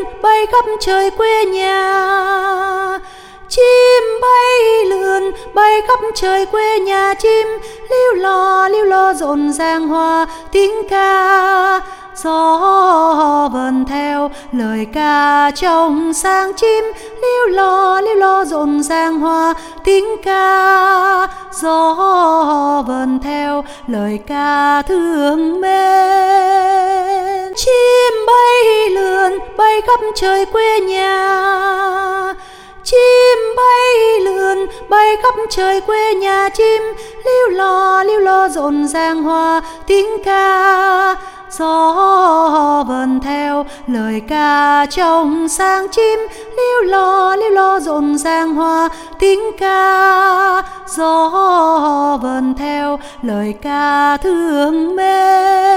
bay khắp trời quê nhà. Chim bay lượn bay khắp trời quê nhà, chim líu lo rộn ràng hòa tiếng ca. Gió vần theo lời ca trong sáng, chim líu lo rộn ràng hòa tiếng ca. Gió vần theo lời ca thương mến. Chim bay lượn bay khắp trời quê nhà. Chim bay lượn bay khắp trời quê nhà, chim líu lo rộn ràng hòa tiếng ca. Gió vần theo lời ca trong sáng, chim líu lo rộn ràng hòa tiếng ca. Gió vần theo lời ca thương mến.